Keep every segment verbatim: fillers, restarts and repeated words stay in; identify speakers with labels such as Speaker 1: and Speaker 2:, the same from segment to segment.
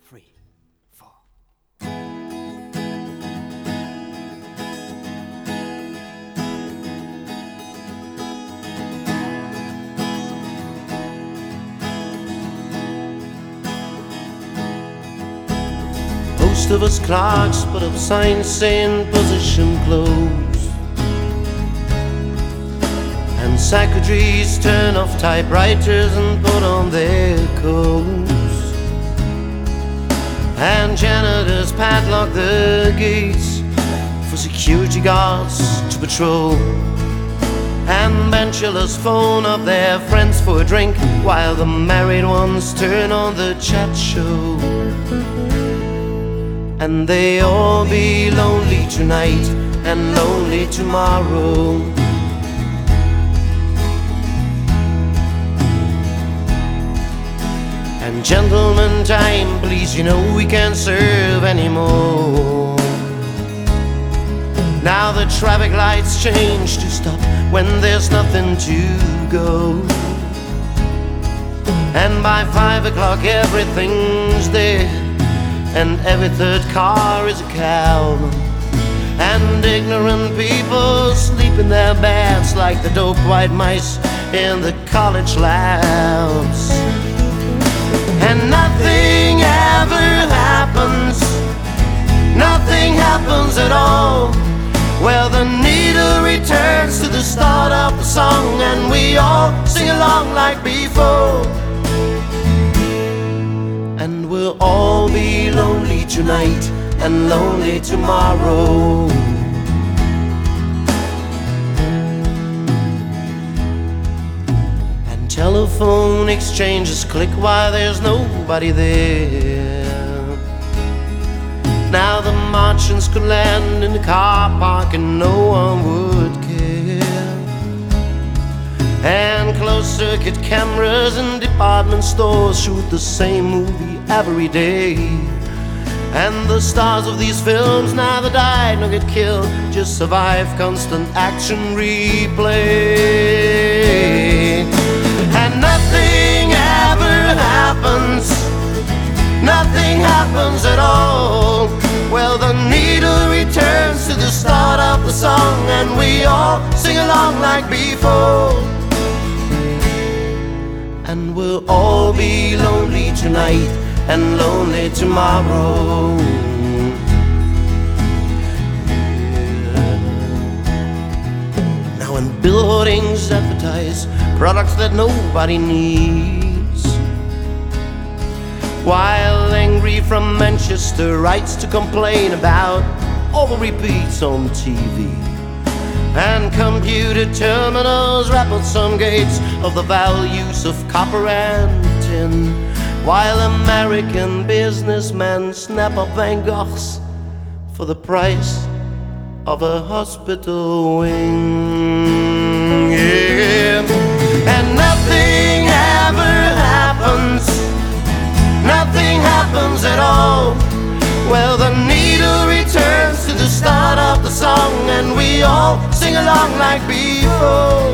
Speaker 1: three, four.
Speaker 2: Most of us clerks put up signs saying position closed, and secretaries turn off typewriters and put on their coats, and janitors padlock the gates for security guards to patrol, and benchillers phone up their friends for a drink while the married ones turn on the chat show. And they all be lonely tonight and lonely tomorrow. And gentlemen, time, please, you know we can't serve anymore. Now the traffic lights change to stop when there's nothing to go, and by five o'clock everything's dead, and every third car is a cow, and ignorant people sleep in their beds like the dope white mice in the college labs. And nothing ever happens, nothing happens at all. Well, the needle returns to the start of the song, and we all sing along like before. And we'll all be lonely tonight and lonely tomorrow. And telephone exchanges click while there's nobody there. Now the Martians could land in the car park and no one would care. And closed-circuit cameras in department stores shoot the same movie every day. And the stars of these films neither die nor get killed, just survive constant action replay. And nothing ever happens, nothing happens at all. Well, the needle returns to the start of the song, and we all sing along like before. And we'll all be lonely tonight and lonely tomorrow. Yeah. Now when bill hoardings advertise products that nobody needs, while Angry from Manchester writes to complain about all the repeats on T V, and computer terminals rattle some gates of the values of copper and tin, while American businessmen snap up Van Goghs for the price of a hospital wing. Yeah. And nothing ever happens, nothing happens at all. Well, the needle returns to the start of the song, and we all sing along like before.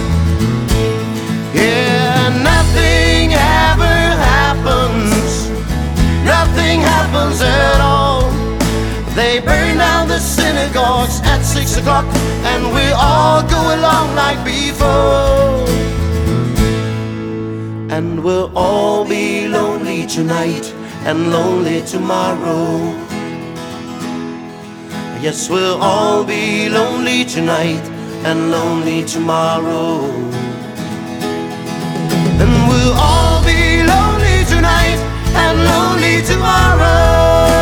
Speaker 2: Yeah, nothing ever happens, nothing happens at all. They burn down the synagogues at six o'clock, and we all go along like before. And we'll all be lonely tonight and lonely tomorrow. Yes, we'll all be lonely tonight and lonely tomorrow. And we'll all be lonely tonight and lonely tomorrow.